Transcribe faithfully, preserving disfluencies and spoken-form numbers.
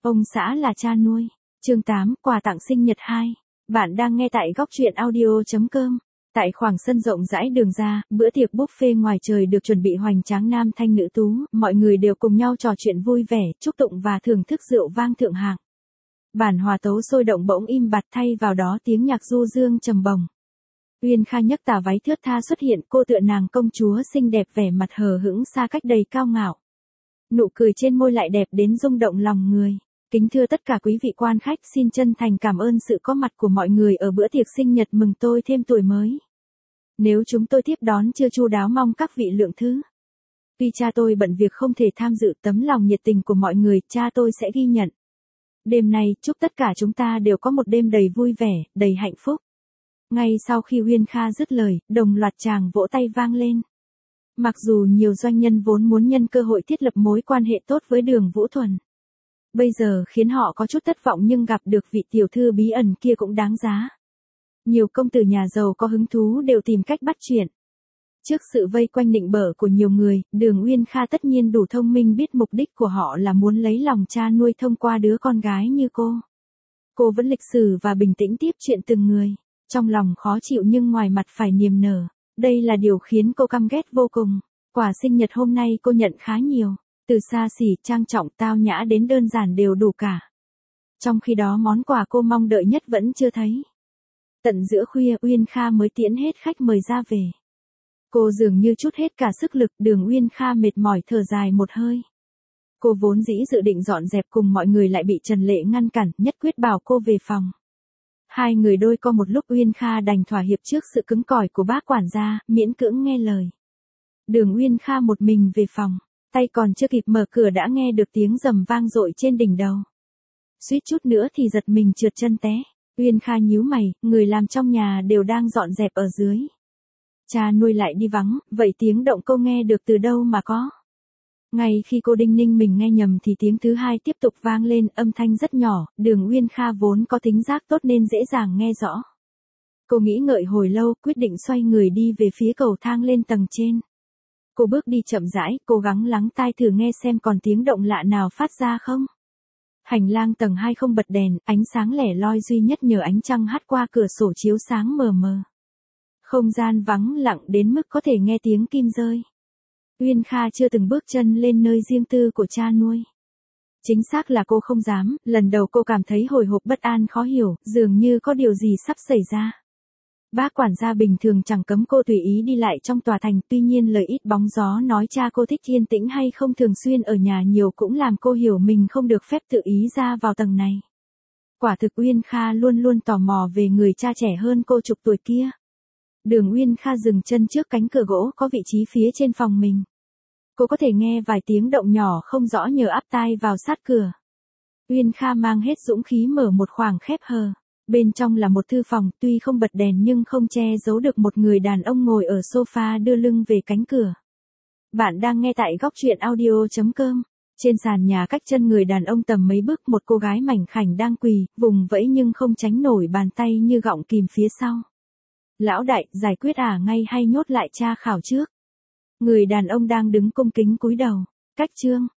Ông xã là cha nuôi. Chương tám, quà tặng sinh nhật hai. Bạn đang nghe tại góc truyện audio chấm com. Tại khoảng sân rộng rãi đường ra, bữa tiệc buffet ngoài trời được chuẩn bị hoành tráng nam thanh nữ tú, mọi người đều cùng nhau trò chuyện vui vẻ, chúc tụng và thưởng thức rượu vang thượng hạng. Bản hòa tấu sôi động bỗng im bặt, thay vào đó tiếng nhạc du dương trầm bổng. Uyên Kha nhấc tà váy thướt tha xuất hiện, cô tựa nàng công chúa xinh đẹp, vẻ mặt hờ hững xa cách đầy cao ngạo. Nụ cười trên môi lại đẹp đến rung động lòng người. Kính thưa tất cả quý vị quan khách, xin chân thành cảm ơn sự có mặt của mọi người ở bữa tiệc sinh nhật mừng tôi thêm tuổi mới. Nếu chúng tôi tiếp đón chưa chu đáo mong các vị lượng thứ. Tuy cha tôi bận việc không thể tham dự, tấm lòng nhiệt tình của mọi người, cha tôi sẽ ghi nhận. Đêm nay, chúc tất cả chúng ta đều có một đêm đầy vui vẻ, đầy hạnh phúc. Ngay sau khi Uyên Kha dứt lời, đồng loạt tràng vỗ tay vang lên. Mặc dù nhiều doanh nhân vốn muốn nhân cơ hội thiết lập mối quan hệ tốt với Đường Vũ Thuần, bây giờ khiến họ có chút thất vọng, nhưng gặp được vị tiểu thư bí ẩn kia cũng đáng giá. Nhiều công tử nhà giàu có hứng thú đều tìm cách bắt chuyện. Trước sự vây quanh nịnh bợ của nhiều người, Đường Uyên Kha tất nhiên đủ thông minh, biết mục đích của họ là muốn lấy lòng cha nuôi thông qua đứa con gái như cô. Cô vẫn lịch sự và bình tĩnh tiếp chuyện từng người, trong lòng khó chịu nhưng ngoài mặt phải niềm nở. Đây là điều khiến cô căm ghét vô cùng. Quà sinh nhật hôm nay cô nhận khá nhiều, từ xa xỉ, trang trọng, tao nhã đến đơn giản đều đủ cả. Trong khi đó món quà cô mong đợi nhất vẫn chưa thấy. Tận giữa khuya, Uyên Kha mới tiễn hết khách mời ra về. Cô dường như trút hết cả sức lực, Đường Uyên Kha mệt mỏi thở dài một hơi. Cô vốn dĩ dự định dọn dẹp cùng mọi người lại bị Trần Lệ ngăn cản, nhất quyết bảo cô về phòng. Hai người đôi co một lúc, Uyên Kha đành thỏa hiệp trước sự cứng cỏi của bác quản gia, miễn cưỡng nghe lời. Đường Uyên Kha một mình về phòng, tay còn chưa kịp mở cửa đã nghe được tiếng rầm vang dội trên đỉnh đầu. Suýt chút nữa thì giật mình trượt chân té. Uyên Kha nhíu mày, người làm trong nhà đều đang dọn dẹp ở dưới. Cha nuôi lại đi vắng, vậy tiếng động cô nghe được từ đâu mà có? Ngay khi cô đinh ninh mình nghe nhầm thì tiếng thứ hai tiếp tục vang lên, âm thanh rất nhỏ, Đường Uyên Kha vốn có tính giác tốt nên dễ dàng nghe rõ. Cô nghĩ ngợi hồi lâu, quyết định xoay người đi về phía cầu thang lên tầng trên. Cô bước đi chậm rãi, cố gắng lắng tai thử nghe xem còn tiếng động lạ nào phát ra không. Hành lang tầng hai không bật đèn, ánh sáng lẻ loi duy nhất nhờ ánh trăng hắt qua cửa sổ chiếu sáng mờ mờ. Không gian vắng lặng đến mức có thể nghe tiếng kim rơi. Uyên Kha chưa từng bước chân lên nơi riêng tư của cha nuôi. Chính xác là cô không dám, lần đầu cô cảm thấy hồi hộp bất an khó hiểu, dường như có điều gì sắp xảy ra. Bác quản gia bình thường chẳng cấm cô tùy ý đi lại trong tòa thành, tuy nhiên lời ít bóng gió nói cha cô thích yên tĩnh hay không thường xuyên ở nhà nhiều cũng làm cô hiểu mình không được phép tự ý ra vào tầng này. Quả thực Uyên Kha luôn luôn tò mò về người cha trẻ hơn cô chục tuổi kia. Đường Uyên Kha dừng chân trước cánh cửa gỗ có vị trí phía trên phòng mình. Cô có thể nghe vài tiếng động nhỏ không rõ nhờ áp tai vào sát cửa. Uyên Kha mang hết dũng khí mở một khoảng khép hờ. Bên trong là một thư phòng, tuy không bật đèn nhưng không che giấu được một người đàn ông ngồi ở sofa đưa lưng về cánh cửa. Bạn đang nghe tại góc truyện audio chấm com. Trên sàn nhà cách chân người đàn ông tầm mấy bước, một cô gái mảnh khảnh đang quỳ, vùng vẫy nhưng không tránh nổi bàn tay như gọng kìm phía sau. Lão đại, giải quyết à ngay hay nhốt lại cha khảo trước? Người đàn ông đang đứng cung kính cúi đầu. Cách chương.